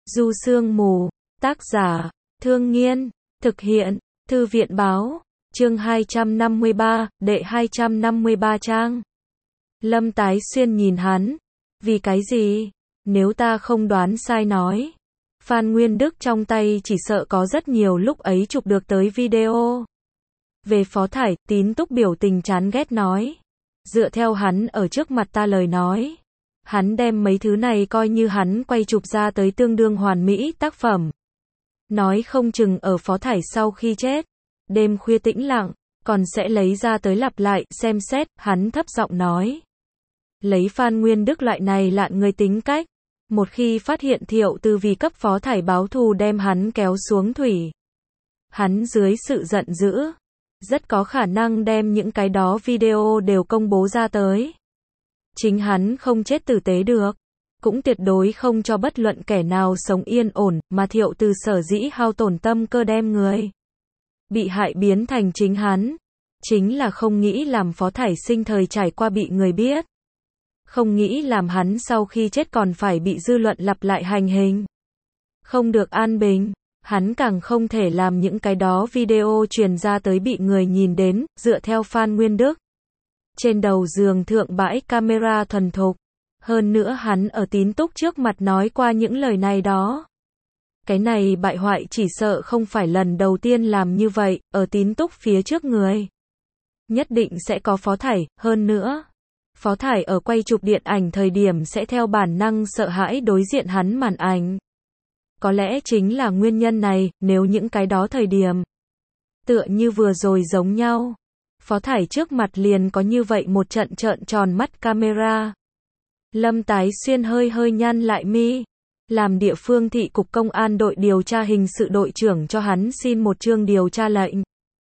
Du Sương Mù, tác giả, Thương Nghiên, thực hiện, Thư viện báo, chương 253, đệ 253 trang. Lâm Tái Xuyên nhìn hắn, vì cái gì? Nếu ta không đoán sai nói, Phan Nguyên Đức trong tay chỉ sợ có rất nhiều lúc ấy chụp được tới video. Về Phó Thải, Tín Túc biểu tình chán ghét nói. Dựa theo hắn ở trước mặt ta lời nói, hắn đem mấy thứ này coi như hắn quay chụp ra tới tương đương hoàn mỹ tác phẩm. Nói không chừng ở Phó Thải sau khi chết, đêm khuya tĩnh lặng, còn sẽ lấy ra tới lặp lại, xem xét, hắn thấp giọng nói. Lấy Phan Nguyên Đức loại này lạn người tính cách, một khi phát hiện Thiệu Từ vì cấp Phó Thải báo thù đem hắn kéo xuống thủy, hắn dưới sự giận dữ, rất có khả năng đem những cái đó video đều công bố ra tới. Chính hắn không chết tử tế được, cũng tuyệt đối không cho bất luận kẻ nào sống yên ổn, mà Thiệu Từ sở dĩ hao tổn tâm cơ đem người bị hại biến thành chính hắn, chính là không nghĩ làm Phó Thải sinh thời trải qua bị người biết, không nghĩ làm hắn sau khi chết còn phải bị dư luận lặp lại hành hình, không được an bình. Hắn càng không thể làm những cái đó video truyền ra tới bị người nhìn đến, dựa theo Phan Nguyên Đức. Trên đầu giường thượng bãi camera thuần thục. Hơn nữa hắn ở Tín Túc trước mặt nói qua những lời này đó. Cái này bại hoại chỉ sợ không phải lần đầu tiên làm như vậy, ở Tín Túc phía trước người. Nhất định sẽ có Phó Thải, hơn nữa. Phó Thải ở quay chụp điện ảnh thời điểm sẽ theo bản năng sợ hãi đối diện hắn màn ảnh. Có lẽ chính là nguyên nhân này, nếu những cái đó thời điểm tựa như vừa rồi giống nhau, Phó Thải trước mặt liền có như vậy một trận trợn tròn mắt camera. Lâm Tái Xuyên hơi nhăn lại mi, làm địa phương thị cục công an đội điều tra hình sự đội trưởng cho hắn xin một chương điều tra lệnh.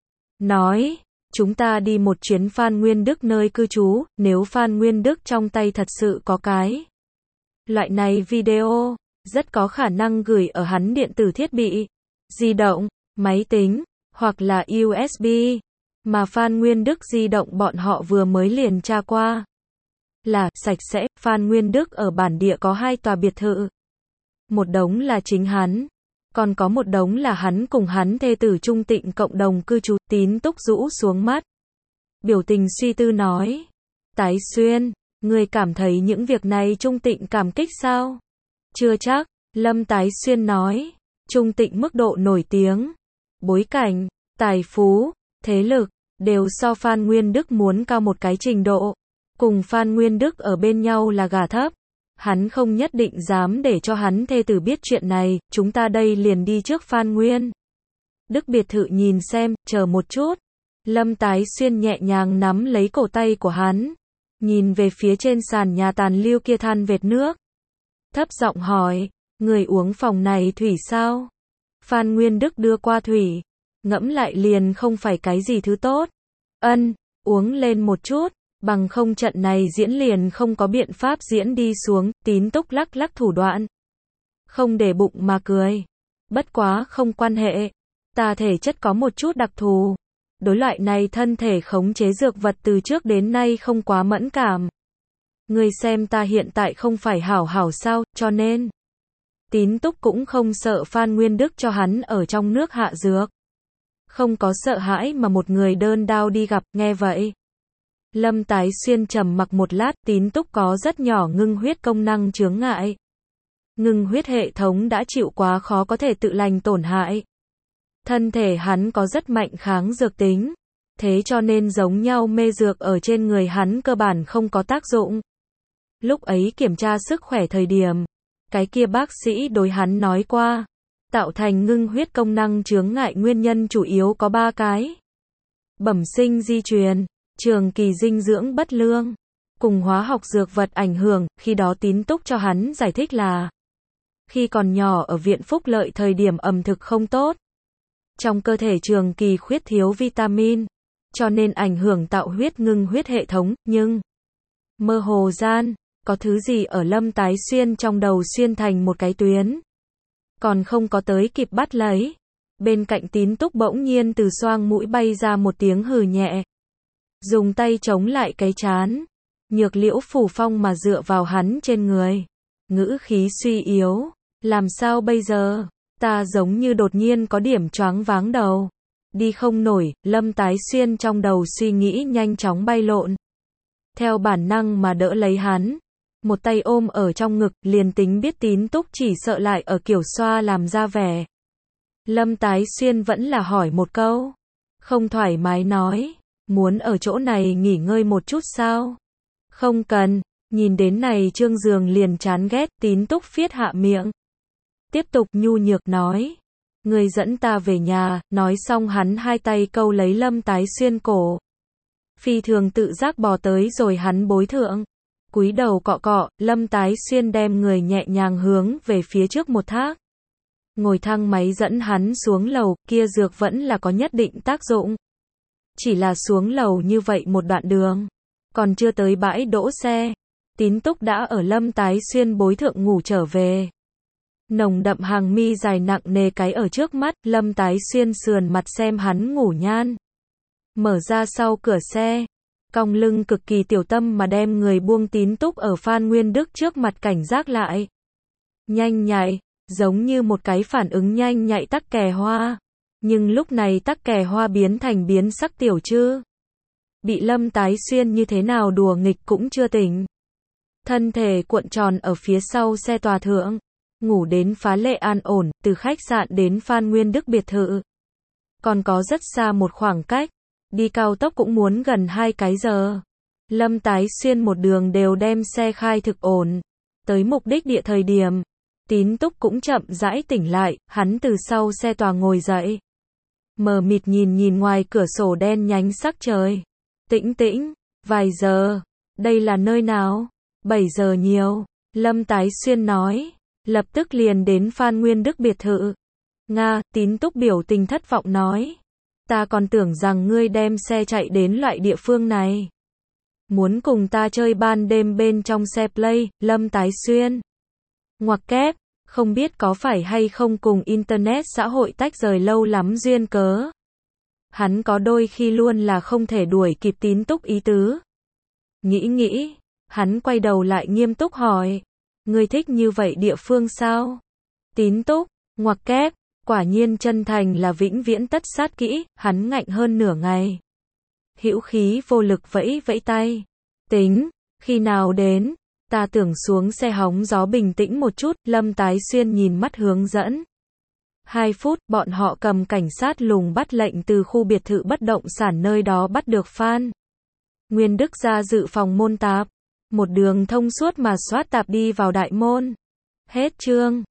Nói, chúng ta đi một chuyến Phan Nguyên Đức nơi cư trú, nếu Phan Nguyên Đức trong tay thật sự có cái loại này video, rất có khả năng gửi ở hắn điện tử thiết bị, di động, máy tính, hoặc là USB, mà Phan Nguyên Đức di động bọn họ vừa mới liền tra qua. Là, sạch sẽ, Phan Nguyên Đức ở bản địa có 2 tòa biệt thự. Một đống là chính hắn, còn có một đống là hắn cùng hắn thê tử Trung Tịnh cộng đồng cư trú. Tín Túc rũ xuống mắt, biểu tình suy tư nói. Tái Xuyên, ngươi cảm thấy những việc này Trung Tịnh cảm kích sao? Chưa chắc, Lâm Tái Xuyên nói. Trung Tịnh mức độ nổi tiếng, bối cảnh, tài phú, thế lực, đều so Phan Nguyên Đức muốn cao một cái trình độ. Cùng Phan Nguyên Đức ở bên nhau là gà thấp. Hắn không nhất định dám để cho hắn thê tử biết chuyện này, chúng ta đây liền đi trước Phan Nguyên Đức biệt thự nhìn xem, chờ một chút. Lâm Tái Xuyên nhẹ nhàng nắm lấy cổ tay của hắn, nhìn về phía trên sàn nhà tàn lưu kia than vệt nước. Thấp giọng hỏi, người uống phòng này thủy sao? Phan Nguyên Đức đưa qua thủy, ngẫm lại liền không phải cái gì thứ tốt. Ân, uống lên một chút, bằng không trận này diễn liền không có biện pháp diễn đi xuống. Tín Túc lắc lắc thủ đoạn, không để bụng mà cười. Bất quá không quan hệ, ta thể chất có một chút đặc thù. Đối loại này thân thể khống chế dược vật từ trước đến nay không quá mẫn cảm. Người xem ta hiện tại không phải hảo hảo sao, cho nên Tín Túc cũng không sợ Phan Nguyên Đức cho hắn ở trong nước hạ dược. Không có sợ hãi mà một người đơn đao đi gặp, nghe vậy. Lâm Tái Xuyên trầm mặc một lát. Tín Túc có rất nhỏ ngưng huyết công năng chướng ngại. Ngưng huyết hệ thống đã chịu quá khó có thể tự lành tổn hại. Thân thể hắn có rất mạnh kháng dược tính. Thế cho nên giống nhau mê dược ở trên người hắn cơ bản không có tác dụng. Lúc ấy kiểm tra sức khỏe thời điểm, cái kia bác sĩ đối hắn nói qua, tạo thành ngưng huyết công năng chướng ngại nguyên nhân chủ yếu có 3 cái. Bẩm sinh di truyền, trường kỳ dinh dưỡng bất lương, cùng hóa học dược vật ảnh hưởng. Khi đó Tín Túc cho hắn giải thích là, khi còn nhỏ ở viện Phúc Lợi thời điểm ẩm thực không tốt, trong cơ thể trường kỳ khuyết thiếu vitamin, cho nên ảnh hưởng tạo huyết ngưng huyết hệ thống. Nhưng mơ hồ gian, có thứ gì ở Lâm Tái Xuyên trong đầu xuyên thành một cái tuyến, còn không có tới kịp bắt lấy. Bên cạnh Tín Túc bỗng nhiên từ xoang mũi bay ra một tiếng hừ nhẹ, dùng tay chống lại cái trán. Nhược Liễu Phủ Phong mà dựa vào hắn trên người, ngữ khí suy yếu, Làm sao bây giờ? Ta giống như đột nhiên có điểm choáng váng đầu. Đi không nổi, Lâm Tái Xuyên trong đầu suy nghĩ nhanh chóng bay lộn. Theo bản năng mà đỡ lấy hắn. Một tay ôm ở trong ngực, liền tính biết Tín Túc chỉ sợ lại ở kiểu xoa làm ra vẻ. Lâm Tái Xuyên vẫn là hỏi một câu. Không thoải mái nói. Muốn ở chỗ này nghỉ ngơi một chút sao? Không cần. Nhìn đến này Trương Dương liền chán ghét, Tín Túc phiết hạ miệng. Tiếp tục nhu nhược nói. Người dẫn ta về nhà, nói xong hắn hai tay câu lấy Lâm Tái Xuyên cổ. Phi thường tự giác bò tới rồi hắn bối thượng. Cúi đầu cọ cọ, Lâm Tái Xuyên đem người nhẹ nhàng hướng về phía trước một thác. Ngồi thang máy dẫn hắn xuống lầu, kia dược vẫn là có nhất định tác dụng. Chỉ là xuống lầu như vậy một đoạn đường. Còn chưa tới bãi đỗ xe. Tín Túc đã ở Lâm Tái Xuyên bối thượng ngủ trở về. Nồng đậm hàng mi dài nặng nề cái ở trước mắt, Lâm Tái Xuyên sườn mặt xem hắn ngủ nhan. Mở ra sau cửa xe. Cong lưng cực kỳ tiểu tâm mà đem người buông Tín Túc ở Phan Nguyên Đức trước mặt cảnh giác lại. Nhanh nhạy, giống như một cái phản ứng nhanh nhạy tắc kè hoa. Nhưng lúc này tắc kè hoa biến thành biến sắc tiểu chư. Bị Lâm Tái Xuyên như thế nào đùa nghịch cũng chưa tỉnh. Thân thể cuộn tròn ở phía sau xe tòa thượng. Ngủ đến phá lệ an ổn, từ khách sạn đến Phan Nguyên Đức biệt thự. Còn có rất xa một khoảng cách. Đi cao tốc cũng muốn gần 2 cái giờ. Lâm Tái Xuyên một đường đều đem xe khai thực ổn. Tới mục đích địa thời điểm. Tín Túc cũng chậm rãi tỉnh lại, hắn từ sau xe tòa ngồi dậy. Mờ mịt nhìn ngoài cửa sổ đen nhánh sắc trời. Tĩnh tĩnh, vài giờ. Đây là nơi nào? 7 giờ nhiều. Lâm Tái Xuyên nói. Lập tức liền đến Phan Nguyên Đức biệt thự. Nga, Tín Túc biểu tình thất vọng nói. Ta còn tưởng rằng ngươi đem xe chạy đến loại địa phương này. Muốn cùng ta chơi ban đêm bên trong xe play, Lâm Tái Xuyên. Ngoặc kép, không biết có phải hay không cùng Internet xã hội tách rời lâu lắm duyên cớ. Hắn có đôi khi luôn là không thể đuổi kịp Tín Túc ý tứ. Nghĩ, hắn quay đầu lại nghiêm túc hỏi. Ngươi thích như vậy địa phương sao? Tín Túc, ngoặc kép, quả nhiên chân thành là vĩnh viễn tất sát kỹ, hắn ngạnh hơn nửa ngày. Hữu khí vô lực vẫy vẫy tay. Tính, khi nào đến? Ta tưởng xuống xe hóng gió bình tĩnh một chút, Lâm Tái Xuyên nhìn mắt hướng dẫn. 2 phút, bọn họ cầm cảnh sát lùng bắt lệnh từ khu biệt thự bất động sản nơi đó bắt được Phan Nguyên Đức ra dự phòng môn tạp. Một đường thông suốt mà xoát tạp đi vào đại môn. Hết chương.